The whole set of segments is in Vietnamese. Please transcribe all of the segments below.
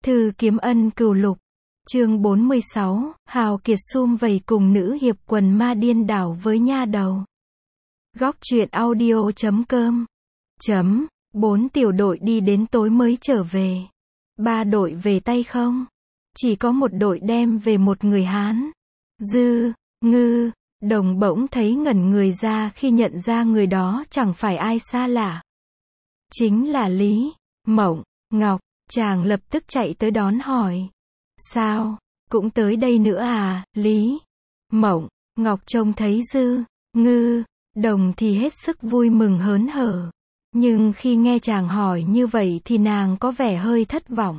Thư Kiếm Ân Cửu Lục. Chương 46, Hào Kiệt sum vầy cùng nữ hiệp quần ma điên đảo với nha đầu. Góc truyện audio.com. 4 tiểu đội đi đến tối mới trở về. 3 đội về tay không? Chỉ có một đội đem về một người Hán. Dư, Ngư, Đồng bỗng thấy ngẩn người ra khi nhận ra người đó chẳng phải ai xa lạ. Chính là Lý Mộng Ngọc. Chàng lập tức chạy tới đón hỏi. Sao, cũng tới đây nữa à? Lý Mộng Ngọc trông thấy Dư, Ngư, Đồng thì hết sức vui mừng hớn hở. Nhưng khi nghe chàng hỏi như vậy thì nàng có vẻ hơi thất vọng.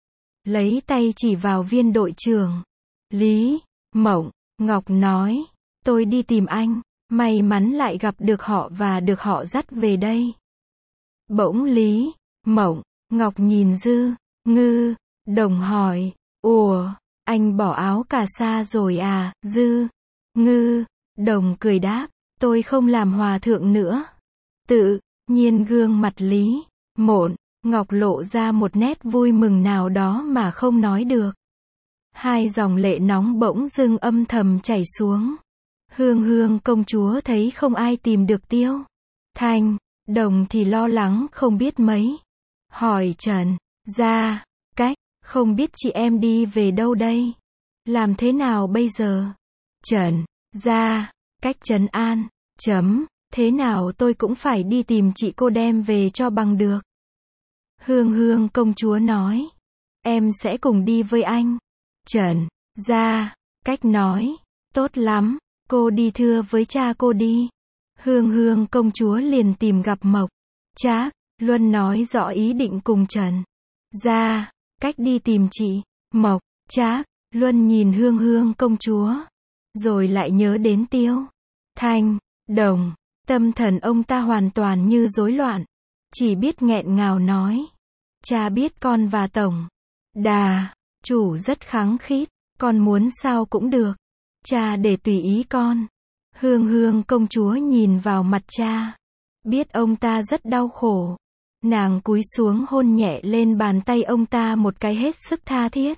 Lấy tay chỉ vào viên đội trưởng. Lý Mộng Ngọc nói, tôi đi tìm anh, may mắn lại gặp được họ và được họ dắt về đây. Bỗng Lý Mộng Ngọc nhìn Dư, Ngư, Đồng hỏi, ủa, anh bỏ áo cà sa rồi à? Dư, Ngư, Đồng cười đáp, tôi không làm hòa thượng nữa. Tự nhiên gương mặt Lý Mộng Ngọc lộ ra một nét vui mừng nào đó mà không nói được. Hai dòng lệ nóng bỗng dưng âm thầm chảy xuống. Hương Hương công chúa thấy không ai tìm được Tiêu Thanh, Đồng thì lo lắng không biết mấy. Hỏi Trần Gia Cách, không biết chị em đi về đâu đây? Làm thế nào bây giờ? Trần Gia Cách trấn an, thế nào tôi cũng phải đi tìm chị cô đem về cho bằng được. Hương Hương công chúa nói, em sẽ cùng đi với anh. Trần Gia Cách nói, tốt lắm, cô đi thưa với cha cô đi. Hương Hương công chúa liền tìm gặp Mộc Trác Luân nói rõ ý định cùng Trần Gia Cách đi tìm chị. Mộc Trác Luân nhìn Hương Hương công chúa, rồi lại nhớ đến Tiêu Thanh, Đồng. Tâm thần ông ta hoàn toàn như rối loạn, chỉ biết nghẹn ngào nói, cha biết con và tổng đà chủ rất khăng khít, con muốn sao cũng được, cha để tùy ý con. Hương Hương công chúa nhìn vào mặt cha, biết ông ta rất đau khổ. Nàng cúi xuống hôn nhẹ lên bàn tay ông ta một cái hết sức tha thiết.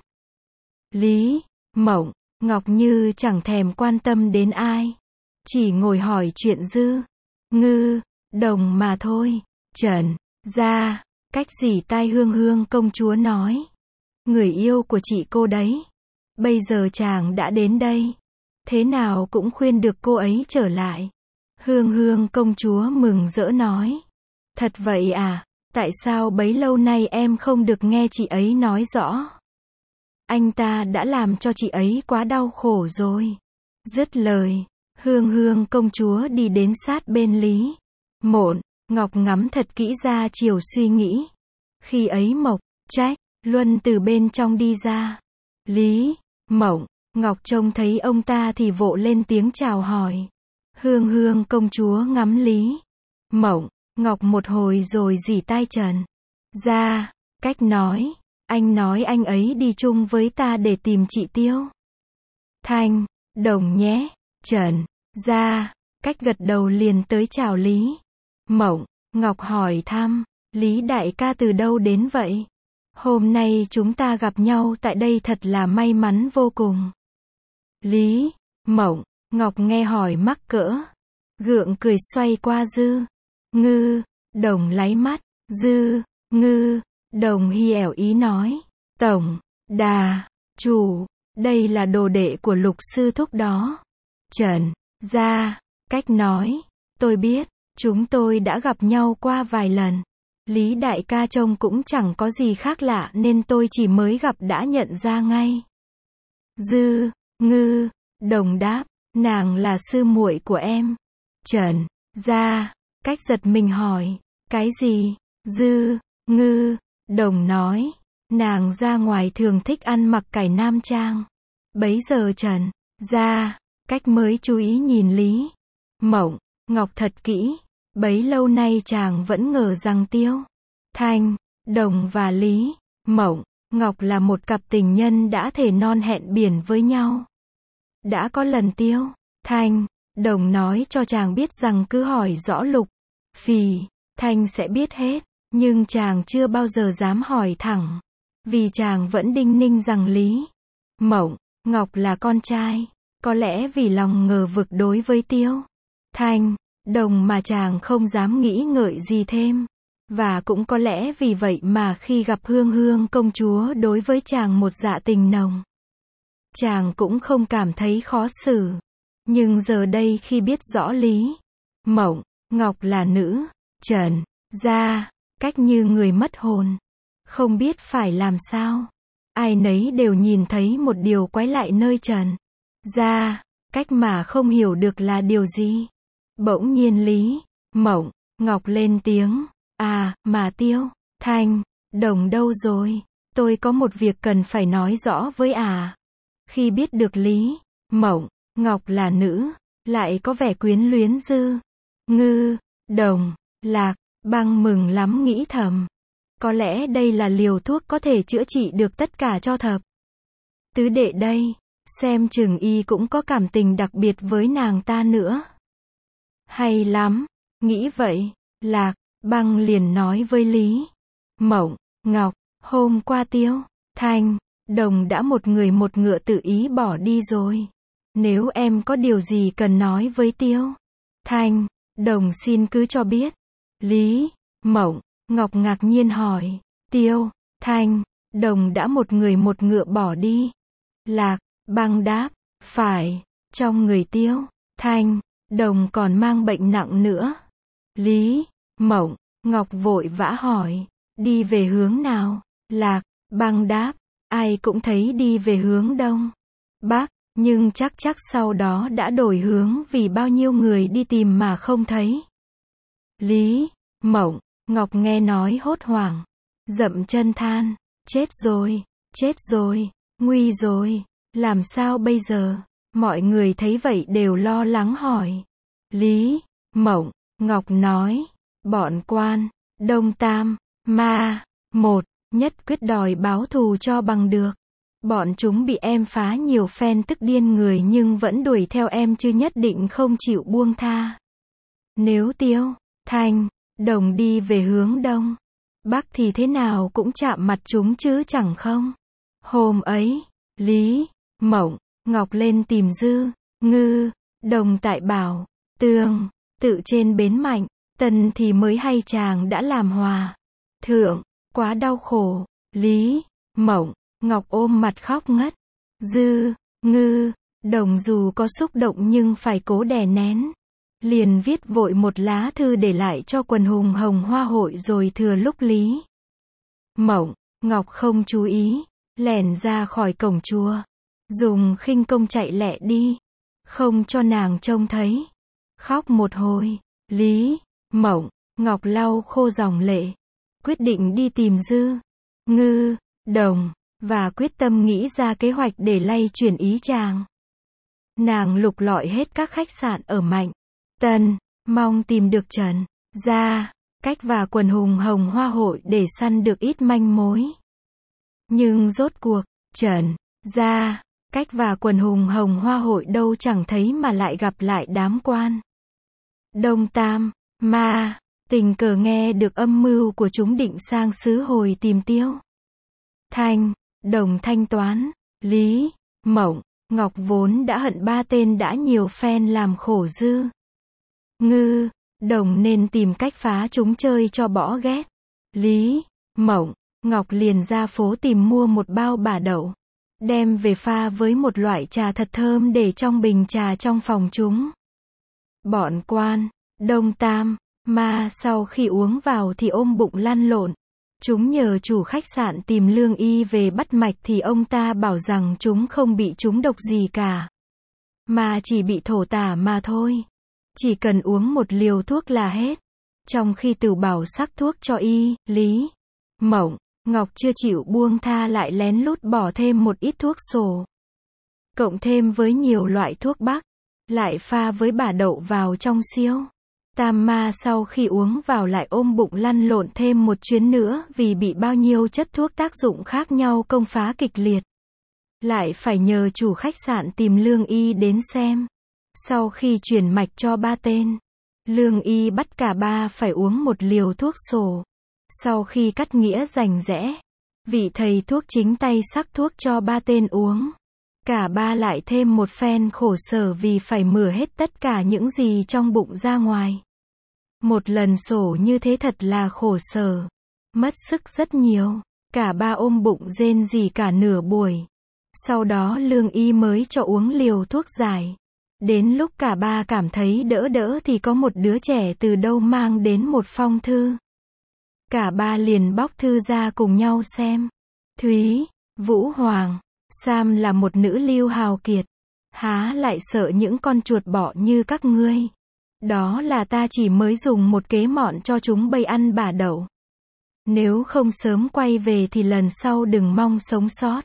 Lý Mộng Ngọc như chẳng thèm quan tâm đến ai, chỉ ngồi hỏi chuyện Dư, Ngư, Đồng mà thôi. Trần Gia Cách rỉ tai Hương Hương công chúa nói, người yêu của chị cô đấy. Bây giờ chàng đã đến đây, thế nào cũng khuyên được cô ấy trở lại. Hương Hương công chúa mừng rỡ nói, thật vậy à? Tại sao bấy lâu nay em không được nghe chị ấy nói rõ? Anh ta đã làm cho chị ấy quá đau khổ rồi. Dứt lời, Hương Hương công chúa đi đến sát bên Lý Mộng Ngọc ngắm thật kỹ ra chiều suy nghĩ. Khi ấy Mộc Trác Luân từ bên trong đi ra. Lý Mộng Ngọc trông thấy ông ta thì vội lên tiếng chào hỏi. Hương Hương công chúa ngắm Lý Mộng Ngọc một hồi rồi rỉ tai Trần Gia Cách nói, anh nói anh ấy đi chung với ta để tìm chị Tiêu Thanh, Đồng nhé. Trần Gia Cách gật đầu liền tới chào Lý Mộng Ngọc hỏi thăm, Lý đại ca từ đâu đến vậy? Hôm nay chúng ta gặp nhau tại đây thật là may mắn vô cùng. Lý Mộng Ngọc nghe hỏi mắc cỡ, gượng cười xoay qua Dư, Ngư, Đồng láy mắt. Dư, Ngư, Đồng hi ẻo ý nói, tổng đà chủ, đây là đồ đệ của Lục sư thúc đó. Trần Gia Cách nói, tôi biết, chúng tôi đã gặp nhau qua vài lần. Lý đại ca trông cũng chẳng có gì khác lạ nên tôi chỉ mới gặp đã nhận ra ngay. Dư, Ngư, Đồng đáp, nàng là sư muội của em. Trần Gia Cách giật mình hỏi, cái gì? Dư, Ngư, Đồng nói, nàng ra ngoài thường thích ăn mặc cải nam trang. Bấy giờ Trần Gia Cách mới chú ý nhìn Lý Mộng Ngọc thật kỹ. Bấy lâu nay chàng vẫn ngờ rằng Tiêu Thanh, Đồng và Lý Mộng Ngọc là một cặp tình nhân đã thề non hẹn biển với nhau. Đã có lần Tiêu Thanh, Đồng nói cho chàng biết rằng cứ hỏi rõ Lục Phì Thanh sẽ biết hết, nhưng chàng chưa bao giờ dám hỏi thẳng. Vì chàng vẫn đinh ninh rằng Lý Mộng Ngọc là con trai. Có lẽ vì lòng ngờ vực đối với Tiêu Thanh Đồng mà chàng không dám nghĩ ngợi gì thêm. Và cũng có lẽ vì vậy mà khi gặp Hương Hương công chúa đối với chàng một dạ tình nồng, chàng cũng không cảm thấy khó xử. Nhưng giờ đây khi biết rõ Lý Mộng Ngọc là nữ Trần gia, cách như người mất hồn, không biết phải làm sao. Ai nấy đều nhìn thấy một điều quái lạ nơi Trần gia, cách mà không hiểu được là điều gì. Bỗng nhiên Lý Mộng Ngọc lên tiếng, à, mà Tiêu Thanh Đồng đâu rồi? Tôi có một việc cần phải nói rõ với à. Khi biết được Lý Mộng Ngọc là nữ, lại có vẻ quyến luyến Dư Ngư Đồng, Lạc Băng mừng lắm nghĩ thầm. Có lẽ đây là liều thuốc có thể chữa trị được tất cả cho thập tứ đệ đây. Xem chừng y cũng có cảm tình đặc biệt với nàng ta nữa. Hay lắm. Nghĩ vậy, Lạc Băng liền nói với Lý Mộng Ngọc, hôm qua Tiêu Thanh Đồng đã một người một ngựa tự ý bỏ đi rồi. Nếu em có điều gì cần nói với Tiêu Thanh Đồng xin cứ cho biết. Lý Mộng Ngọc ngạc nhiên hỏi, Tiêu Thanh Đồng đã một người một ngựa bỏ đi? Lạc Băng đáp, phải, trong người Tiêu Thanh Đồng còn mang bệnh nặng nữa. Lý Mộng Ngọc vội vã hỏi, đi về hướng nào? Lạc Băng đáp, ai cũng thấy đi về hướng Đông Bắc, nhưng chắc sau đó đã đổi hướng vì bao nhiêu người đi tìm mà không thấy. Lý Mộng Ngọc nghe nói hốt hoảng, dậm chân than, chết rồi, nguy rồi, làm sao bây giờ? Mọi người thấy vậy đều lo lắng hỏi. Lý Mộng Ngọc nói, bọn quan Đông Tam Ma một nhất quyết đòi báo thù cho bằng được. Bọn chúng bị em phá nhiều phen tức điên người nhưng vẫn đuổi theo em chứ nhất định không chịu buông tha. Nếu Tiêu Thanh Đồng đi về hướng Đông Bắc thì thế nào cũng chạm mặt chúng chứ chẳng không? Hôm ấy, Lý Mộng Ngọc lên tìm Dư Ngư Đồng tại Bảo Tường tự trên bến Mạnh Tần thì mới hay chàng đã làm hòa thượng, quá đau khổ. Lý Mộng Ngọc ôm mặt khóc ngất. Dư Ngư Đồng dù có xúc động nhưng phải cố đè nén, liền viết vội một lá thư để lại cho quần hùng Hồng Hoa hội rồi thừa lúc Lý Mộng Ngọc không chú ý, lẻn ra khỏi cổng chùa, dùng khinh công chạy lẹ đi, không cho nàng trông thấy. Khóc một hồi, Lý Mộng Ngọc lau khô dòng lệ, quyết định đi tìm Dư Ngư Đồng, và quyết tâm nghĩ ra kế hoạch để lay chuyển ý chàng. Nàng lục lọi hết các khách sạn ở Mạnh Tân, mong tìm được Trần gia, Cách và quần hùng Hồng Hoa hội để săn được ít manh mối. Nhưng rốt cuộc, Trần gia, Cách và quần hùng Hồng Hoa hội đâu chẳng thấy mà lại gặp lại đám quan Đông Tam Ma, tình cờ nghe được âm mưu của chúng định sang xứ hồi tìm Tiêu Thanh Đồng thanh toán. Lý Mộng Ngọc vốn đã hận ba tên đã nhiều phen làm khổ Dư Ngư Đồng nên tìm cách phá chúng chơi cho bỏ ghét. Lý Mộng Ngọc liền ra phố tìm mua một bao bả đậu, đem về pha với một loại trà thật thơm để trong bình trà trong phòng chúng. Bọn quan Đông Tam Ma sau khi uống vào thì ôm bụng lăn lộn. Chúng nhờ chủ khách sạn tìm lương y về bắt mạch thì ông ta bảo rằng chúng không bị trúng độc gì cả, mà chỉ bị thổ tả mà thôi. Chỉ cần uống một liều thuốc là hết. Trong khi Tửu Bảo sắc thuốc cho y, Lý Mộng Ngọc chưa chịu buông tha lại lén lút bỏ thêm một ít thuốc sổ, cộng thêm với nhiều loại thuốc bắc, lại pha với bả đậu vào trong siêu. Tam Ma sau khi uống vào lại ôm bụng lăn lộn thêm một chuyến nữa vì bị bao nhiêu chất thuốc tác dụng khác nhau công phá kịch liệt. Lại phải nhờ chủ khách sạn tìm lương y đến xem. Sau khi chuyển mạch cho ba tên, lương y bắt cả ba phải uống một liều thuốc sổ. Sau khi cắt nghĩa rành rẽ, Vị thầy thuốc chính tay sắc thuốc cho ba tên uống. Cả ba lại thêm một phen khổ sở vì phải mửa hết tất cả những gì trong bụng ra ngoài. Một lần sổ như thế thật là khổ sở. Mất sức rất nhiều. Cả ba ôm bụng rên rỉ cả nửa buổi. Sau đó lương y mới cho uống liều thuốc giải. Đến lúc cả ba cảm thấy đỡ đỡ thì có một đứa trẻ từ đâu mang đến một phong thư. Cả ba liền bóc thư ra cùng nhau xem. Thúy, Vũ Hoàng, Sam là một nữ lưu hào kiệt. Há lại sợ những con chuột bọ như các ngươi. Đó là ta chỉ mới dùng một kế mọn cho chúng bay ăn bả đậu. Nếu không sớm quay về thì lần sau đừng mong sống sót.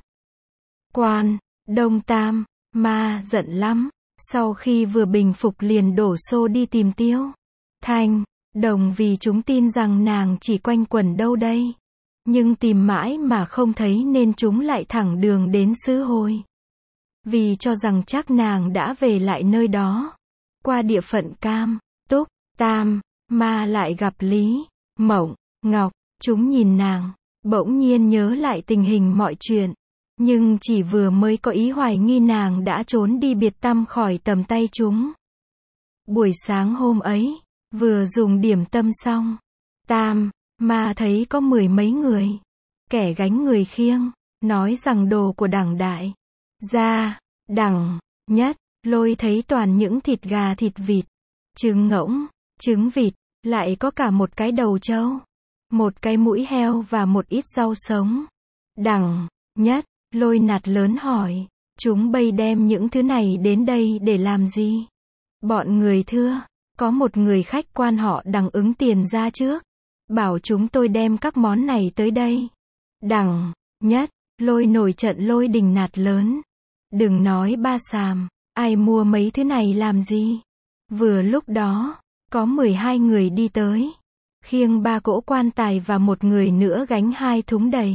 Quan, Đông Tam, Ma giận lắm. Sau khi vừa bình phục liền đổ xô đi tìm Tiêu Thanh Đồng vì chúng tin rằng nàng chỉ quanh quẩn đâu đây. Nhưng tìm mãi mà không thấy nên chúng lại thẳng đường đến Xứ Hồi. Vì cho rằng chắc nàng đã về lại nơi đó. Qua địa phận Cam, Túc, Tam, Ma lại gặp Lý, Mộng, Ngọc. Chúng nhìn nàng, bỗng nhiên nhớ lại tình hình mọi chuyện. Nhưng chỉ vừa mới có ý hoài nghi nàng đã trốn đi biệt tăm khỏi tầm tay chúng. Buổi sáng hôm ấy, vừa dùng điểm tâm xong, Tam, Ma thấy có 10 mấy người. Kẻ gánh người khiêng, nói rằng đồ của Đằng đại gia, Đằng Nhất, Lôi thấy toàn những thịt gà thịt vịt, trứng ngỗng, trứng vịt, lại có cả một cái đầu trâu, một cái mũi heo và một ít rau sống. Đằng Nhất, Lôi nạt lớn hỏi, chúng bay đem những thứ này đến đây để làm gì? Bọn người thưa, có một người khách quan họ Đằng ứng tiền ra trước, bảo chúng tôi đem các món này tới đây. Đằng Nhất, Lôi nổi trận lôi đình nạt lớn. Đừng nói ba xàm, ai mua mấy thứ này làm gì? Vừa lúc đó, có 12 người đi tới, khiêng 3 cỗ quan tài và một người nữa gánh 2 thúng đầy.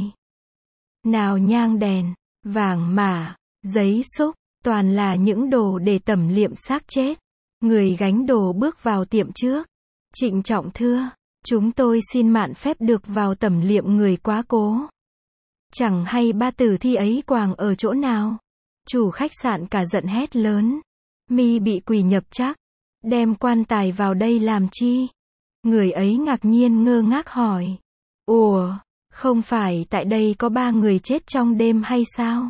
Nào nhang đèn, vàng mã, giấy xúc, toàn là những đồ để tẩm liệm xác chết. Người gánh đồ bước vào tiệm trước, trịnh trọng thưa, chúng tôi xin mạn phép được vào tẩm liệm người quá cố. Chẳng hay ba tử thi ấy quàng ở chỗ nào? Chủ khách sạn cả giận hét lớn, mi bị quỷ nhập chắc, đem quan tài vào đây làm chi? Người ấy ngạc nhiên ngơ ngác hỏi, ủa, không phải tại đây có 3 người chết trong đêm hay sao?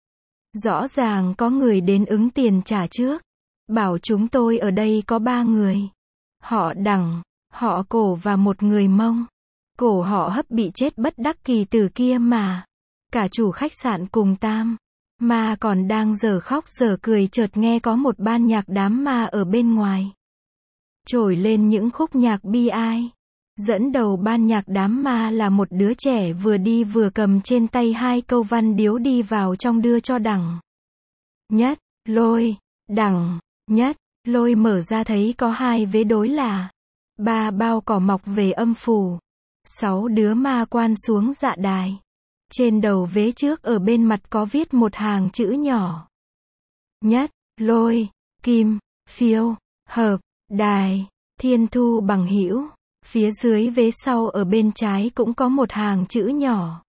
Rõ ràng có người đến ứng tiền trả trước, bảo chúng tôi ở đây có 3 người. Họ Đằng, họ Cổ và một người Mông. Cổ họ Hấp bị chết bất đắc kỳ từ kia mà. Cả chủ khách sạn cùng Tam, Ma còn đang dở khóc dở cười chợt nghe có một ban nhạc đám ma ở bên ngoài trồi lên những khúc nhạc bi ai. Dẫn đầu ban nhạc đám ma là một đứa trẻ vừa đi vừa cầm trên tay 2 câu văn điếu đi vào trong đưa cho Đằng Nhất, Lôi. Đằng Nhất, Lôi mở ra thấy có 2 vế đối là 3 bao cỏ mọc về âm phủ, 6 đứa ma quan xuống dạ đài. Trên đầu vế trước ở bên mặt có viết một hàng chữ nhỏ. Nhất, Lôi, Kim, Phiêu, Hợp, Đài, Thiên Thu bằng hữu. Phía dưới vế sau ở bên trái cũng có một hàng chữ nhỏ.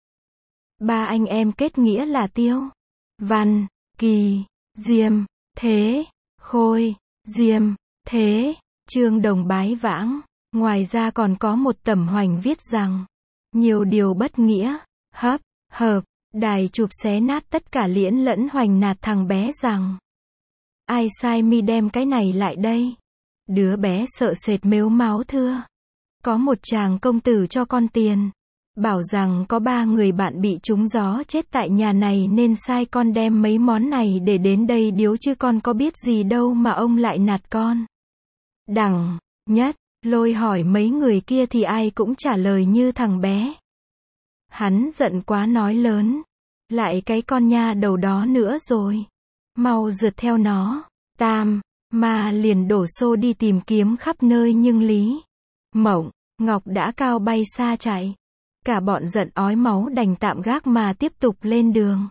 3 anh em kết nghĩa là Tiêu, Văn, Kỳ, Diêm, Thế, Khôi, Diêm, Thế, Trương Đồng bái vãng. Ngoài ra còn có một tẩm hoành viết rằng, nhiều điều bất nghĩa, Hấp, Hợp, Đài chụp xé nát tất cả liễn lẫn hoành nạt thằng bé rằng, ai sai mi đem cái này lại đây? Đứa bé sợ sệt mếu máo thưa, có một chàng công tử cho con tiền, bảo rằng có 3 người bạn bị trúng gió chết tại nhà này nên sai con đem mấy món này để đến đây điếu chứ con có biết gì đâu mà ông lại nạt con. Đằng Nhất, Lôi hỏi mấy người kia thì ai cũng trả lời như thằng bé. Hắn giận quá nói lớn, lại cái con nha đầu đó nữa rồi, mau rượt theo nó. Tam, Ma liền đổ xô đi tìm kiếm khắp nơi nhưng Lý, Mộng, Ngọc đã cao bay xa chạy. Cả bọn giận ói máu đành tạm gác mà tiếp tục lên đường.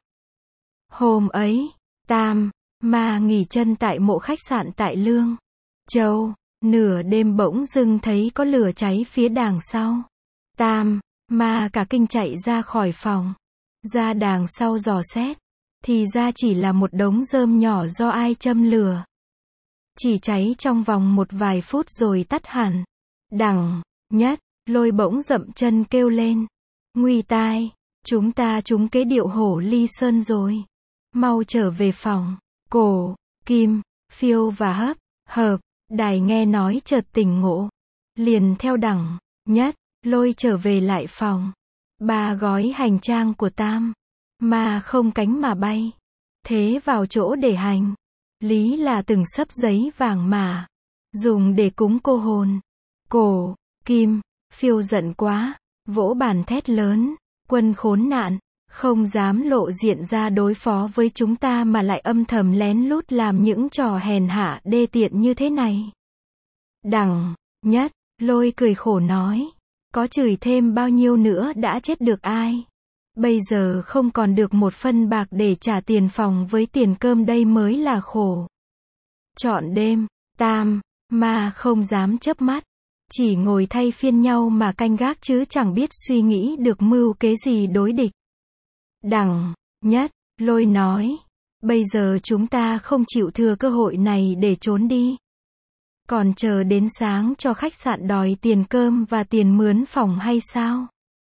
Hôm ấy, Tam, Ma nghỉ chân tại mộ khách sạn tại Lương Châu. Nửa đêm bỗng dưng thấy có lửa cháy phía đàng sau. Tam, Ma cả kinh chạy ra khỏi phòng. Ra đàng sau dò xét. Thì ra chỉ là một đống rơm nhỏ do ai châm lửa. Chỉ cháy trong vòng một vài phút rồi tắt hẳn. Đằng Nhất, Lôi bỗng dậm chân kêu lên. Nguy tai, chúng ta trúng kế điệu hổ ly sơn rồi. Mau trở về phòng. Cổ, Kim, Phiêu và Hợp, Đài nghe nói chợt tỉnh ngộ. Liền theo Đằng Nhất, Lôi trở về lại phòng. 3 gói hành trang của Tam Ma không cánh mà bay. Thế vào chỗ để hành lý là từng xấp giấy vàng mà dùng để cúng cô hồn. Cổ, Kim, Phiêu giận quá, vỗ bàn thét lớn. Quân khốn nạn, không dám lộ diện ra đối phó với chúng ta mà lại âm thầm lén lút làm những trò hèn hạ đê tiện như thế này. Đằng Nhất, Lôi cười khổ nói. Có chửi thêm bao nhiêu nữa đã chết được ai. Bây giờ không còn được một phân bạc để trả tiền phòng với tiền cơm đây mới là khổ. Trọn đêm, Tam Ma không dám chớp mắt. Chỉ ngồi thay phiên nhau mà canh gác chứ chẳng biết suy nghĩ được mưu kế gì đối địch. Đằng Nhất, Lôi nói. Bây giờ chúng ta không chịu thừa cơ hội này để trốn đi. Còn chờ đến sáng cho khách sạn đòi tiền cơm và tiền mướn phòng hay sao?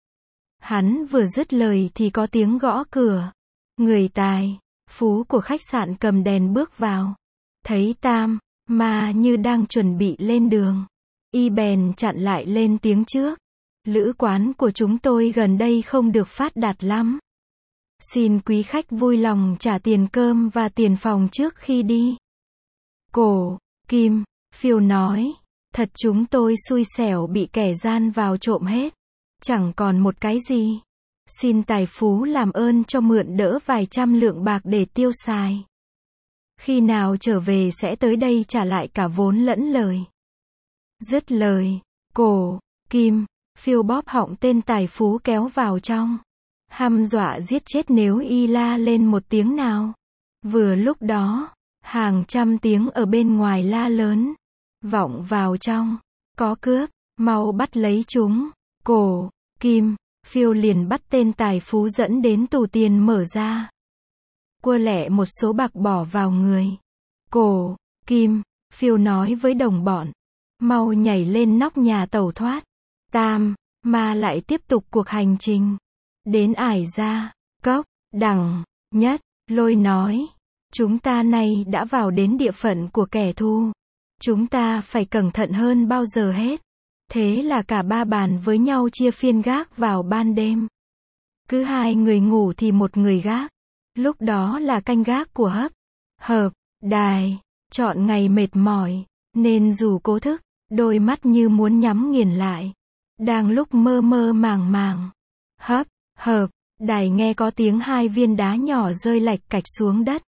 Hắn vừa dứt lời thì có tiếng gõ cửa. Người tài phú của khách sạn cầm đèn bước vào. Thấy Tam Ma như đang chuẩn bị lên đường. Y bèn chặn lại lên tiếng trước. Lữ quán của chúng tôi gần đây không được phát đạt lắm. Xin quý khách vui lòng trả tiền cơm và tiền phòng trước khi đi. Cổ, Kim, Phiêu nói. Thật chúng tôi xui xẻo bị kẻ gian vào trộm hết. Chẳng còn một cái gì. Xin tài phú làm ơn cho mượn đỡ vài trăm lượng bạc để tiêu xài. Khi nào trở về sẽ tới đây trả lại cả vốn lẫn lời. Dứt lời, Cổ, Kim, Phiêu bóp họng tên tài phú kéo vào trong. Hăm dọa giết chết nếu y la lên một tiếng nào. Vừa lúc đó, hàng trăm tiếng ở bên ngoài la lớn. Vọng vào trong. Có cướp, mau bắt lấy chúng. Cổ, Kim, Phiêu liền bắt tên tài phú dẫn đến tủ tiền mở ra. Cua lẹ một số bạc bỏ vào người. Cổ, Kim, Phiêu nói với đồng bọn. Mau nhảy lên nóc nhà tẩu thoát. Tam Ma lại tiếp tục cuộc hành trình. Đến Ải Gia Cốc. Đằng Nhất, Lôi nói. Chúng ta nay đã vào đến địa phận của kẻ thù. Chúng ta phải cẩn thận hơn bao giờ hết. Thế là cả 3 bàn với nhau chia phiên gác vào ban đêm. Cứ 2 người ngủ thì 1 người gác. Lúc đó là canh gác của Hợp, Đài. Chọn ngày mệt mỏi, nên dù cố thức, đôi mắt như muốn nhắm nghiền lại. Đang lúc mơ mơ màng màng. Hợp, Đài nghe có tiếng 2 viên đá nhỏ rơi lạch cạch xuống đất.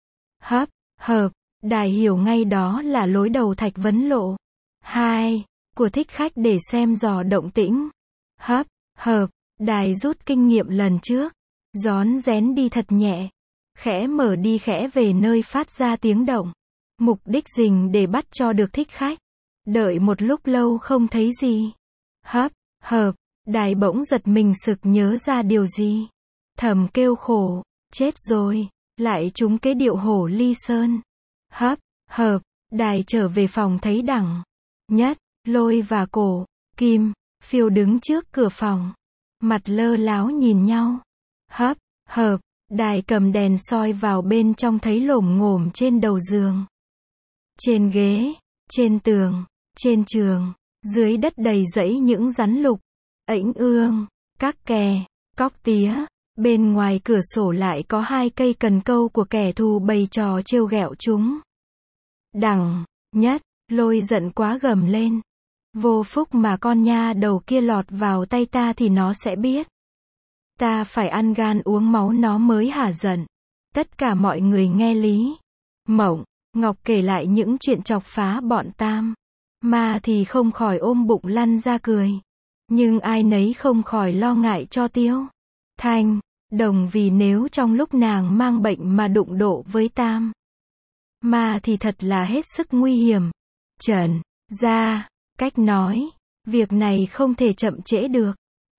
Hợp, Đài hiểu ngay đó là lối đầu thạch vấn lộ 2 của thích khách để xem dò động tĩnh. Hợp, Đài rút kinh nghiệm lần trước. Rón rén đi thật nhẹ. Khẽ mở đi khẽ về nơi phát ra tiếng động. Mục đích rình để bắt cho được thích khách. Đợi một lúc lâu không thấy gì. Hợp, Đài bỗng giật mình sực nhớ ra điều gì. Thầm kêu khổ. Chết rồi. Lại trúng cái điệu hổ ly sơn. Hợp, Đài trở về phòng thấy Đằng Nhất, Lôi và Cổ, Kim, Phiêu đứng trước cửa phòng. Mặt lơ láo nhìn nhau. Hợp, Đài cầm đèn soi vào bên trong thấy lổm ngổm trên đầu giường. Trên ghế, trên tường, trên trường, dưới đất đầy rẫy những rắn lục, ểnh ương, các kè, cóc tía. Bên ngoài cửa sổ lại có 2 cây cần câu của kẻ thù bày trò trêu ghẹo chúng. Đằng Nhất, Lôi giận quá gầm lên. Vô phúc mà con nha đầu kia lọt vào tay ta thì nó sẽ biết. Ta phải ăn gan uống máu nó mới hả giận. Tất cả mọi người nghe Lý Mộng Ngọc kể lại những chuyện chọc phá bọn Tam Ma thì không khỏi ôm bụng lăn ra cười. Nhưng ai nấy không khỏi lo ngại cho Tiêu Thanh Đồng, vì nếu trong lúc nàng mang bệnh mà đụng độ với Tam Ma thì thật là hết sức nguy hiểm. Trần ra cách nói, việc này không thể chậm trễ được.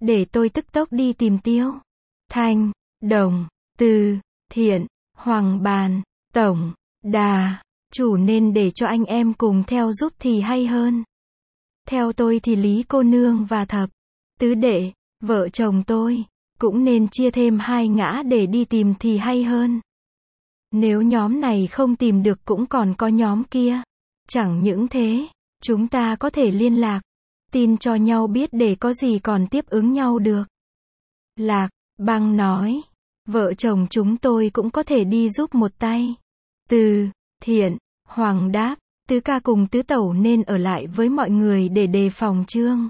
để tôi tức tốc đi tìm Tiêu, Thanh, Đồng, Từ, Thiện, Hoàng Bàn, Tổng, Đà, chủ nên để cho anh em cùng theo giúp thì hay hơn. Theo tôi thì Lý cô nương và Thập tứ đệ, vợ chồng tôi, cũng nên chia thêm 2 ngã để đi tìm thì hay hơn. Nếu nhóm này không tìm được cũng còn có nhóm kia. Chẳng những thế, chúng ta có thể liên lạc, tin cho nhau biết để có gì còn tiếp ứng nhau được. Lạc Băng nói, vợ chồng chúng tôi cũng có thể đi giúp một tay. Từ, Thiện, Hoàng đáp, tứ ca cùng tứ tẩu nên ở lại với mọi người để đề phòng Trương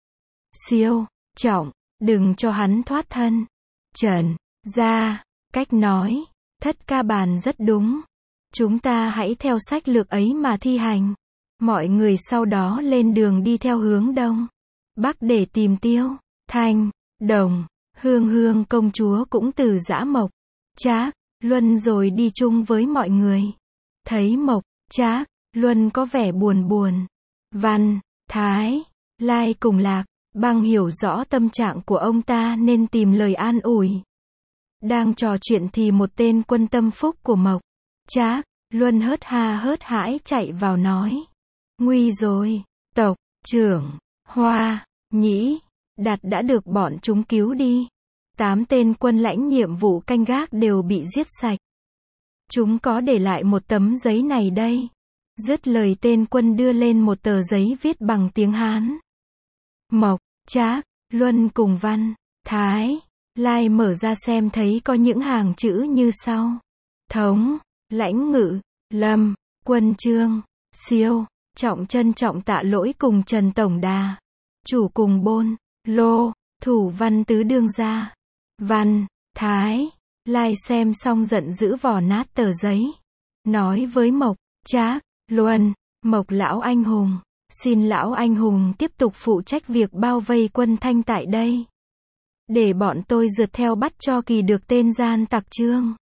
Siêu, Trọng, đừng cho hắn thoát thân. Trần Gia, cách nói, Thất ca bàn rất đúng. Chúng ta hãy theo sách lược ấy mà thi hành. Mọi người sau đó lên đường đi theo hướng đông, bắc để tìm Tiêu, Thanh, Đồng, Hương Hương công chúa cũng từ Dã Mộc, Trác, Luân rồi đi chung với mọi người. Thấy Mộc, Trác, Luân có vẻ buồn buồn. Văn, Thái, Lai cùng Lạc Băng hiểu rõ tâm trạng của ông ta nên tìm lời an ủi. Đang trò chuyện thì một tên quân tâm phúc của Mộc, Trác, Luân hớt ha hớt hãi chạy vào nói. Nguy rồi, tộc trưởng, Hoa, Nhĩ, Đạt đã được bọn chúng cứu đi. 8 tên quân lãnh nhiệm vụ canh gác đều bị giết sạch. Chúng có để lại một tấm giấy này đây. Dứt lời tên quân đưa lên một tờ giấy viết bằng tiếng Hán. Mộc, Trác, Luân cùng Văn, Thái, Lai mở ra xem thấy có những hàng chữ như sau. Thống, lãnh ngự, Lâm, quân Trương, Siêu, Trọng trân trọng tạ lỗi cùng Trần Tổng Đà. Chủ cùng Bôn, Lô, thủ Văn tứ đương gia. Văn, Thái, Lai xem xong giận dữ vò nát tờ giấy. Nói với Mộc, Trác, Luân, Mộc lão anh hùng, xin lão anh hùng tiếp tục phụ trách việc bao vây quân Thanh tại đây. Để bọn tôi rượt theo bắt cho kỳ được tên gian tặc Trương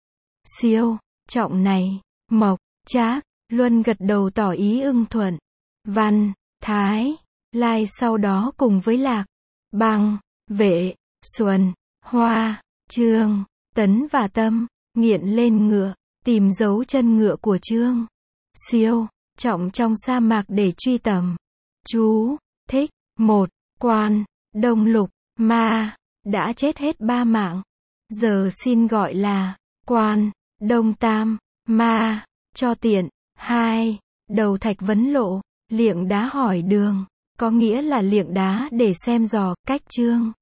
Siêu, Trọng này. Mộc, Trác, Luân gật đầu tỏ ý ưng thuận. Văn, Thái, Lai sau đó cùng với Lạc, Băng, Vệ, Xuân, Hoa, Trương, Tấn và Tâm, nghiện lên ngựa, tìm dấu chân ngựa của Trương Siêu, Trọng trong sa mạc để truy tầm. Chú thích: 1. Quan, Đông Lục, Ma, đã chết hết 3 mạng. Giờ xin gọi là Quan, Đông Tam, Ma, cho tiện. 2. Đầu thạch vấn lộ, liệng đá hỏi đường, có nghĩa là liệng đá để xem dò cách Trương